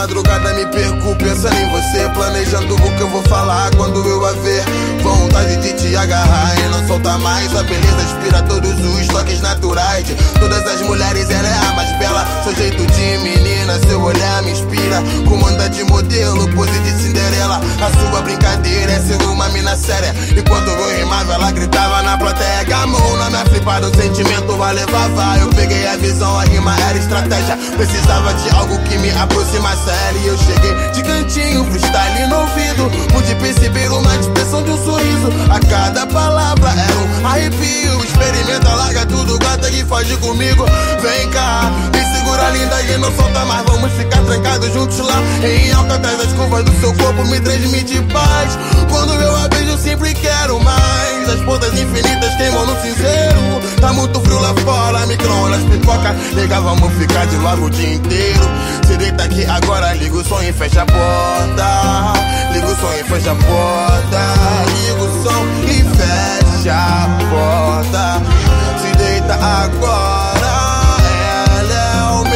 madrugada me perco pensando em você, planejando o que eu vou falar quando eu a ver. Vontade de te agarrar e não soltar mais. A beleza inspira todos os toques naturais. De todas as mulheres ela é a mais bela. Seu jeito de menina, seu olhar me inspira. Comanda de modelo, pose de Cinderela. A sua brincadeira é ser uma mina séria. Enquanto eu rimava ela gritava na plateia. Gamou na minha flipada, o sentimento a levava. Eu peguei a visão, a rima era estratégia. Precisava de algo que me aproximasse a ela. E eu cheguei de cantinho, freestyle no ouvido. Pude perceber uma expressão de um sorriso. A cada palavra era um arrepio. Experimenta, larga tudo, gata que foge comigo. Vem cá, me segura linda e não solta mais. Vamos ficar trancados juntos lá em alta atrás das curvas do seu corpo me transmite paz. Quando eu a beijo sempre quero mais. As pontas infinitas queimam no cinzeiro. Tá muito frio lá fora, micro-ondas, pipoca. Liga, vamos ficar de lado o dia inteiro. Se deita aqui agora, liga o som e fecha a porta. Liga o som e fecha a porta. Liga o som e fecha a porta. Se deita agora, ela é o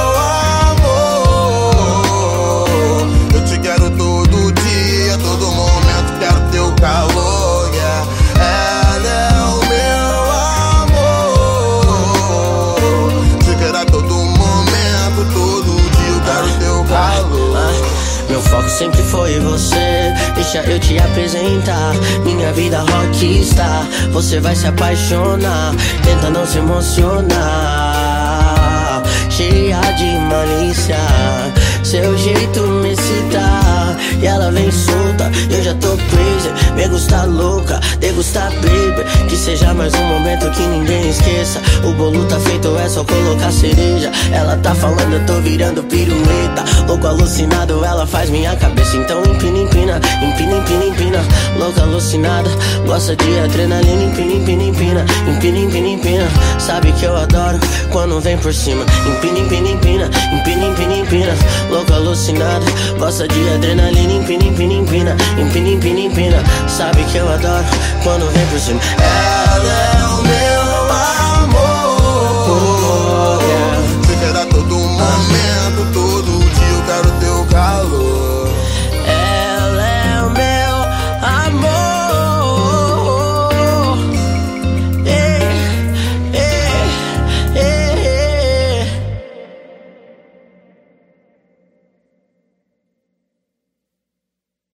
meu amor. Eu te quero todo dia, todo momento, quero teu calor, yeah. Ela é o meu amor. Te quero a todo momento, todo dia, eu quero teu calor. Meu foco sempre foi você, deixa eu te apresentar. Minha vida rockstar, você vai se apaixonar. Tenta não se emocionar, cheia de malícia. Seu jeito me excita e ela vem solta. Eu já tô crazy, me gusta louca, degusta baby. Que seja mais um momento que ninguém esqueça. O bolo tá feito, é só colocar cereja. Ela tá falando, eu tô virando pirueta. Louco alucinado, ela faz minha cabeça. Então empina, empina, empina, empina, empina. Louca alucinada, gosta de adrenalina. Empina, empina, empina, empina, empina, empina. Sabe que eu adoro quando vem por cima. Empina, empina, empina, empina, empina, empina. Louca alucinada, gosta de adrenalina. Empina, empina, empina, empina, empina, empina. Sabe que eu adoro quando vem por cima. Ela é o meu